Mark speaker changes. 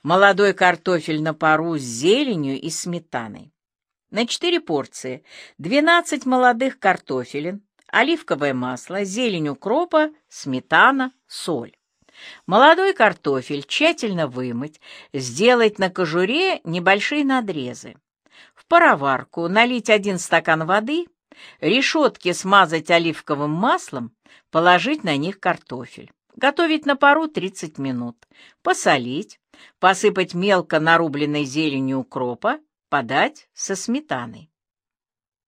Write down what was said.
Speaker 1: Молодой картофель на пару с зеленью и сметаной. На 4 порции 12 молодых картофелин, оливковое масло, зелень укропа, сметана, соль. Молодой картофель тщательно вымыть, сделать на кожуре небольшие надрезы. В пароварку налить 1 стакан воды, решетки смазать оливковым маслом, положить на них картофель. Готовить на пару 30 минут. Посолить, посыпать мелко нарубленной зеленью укропа, подать со сметаной.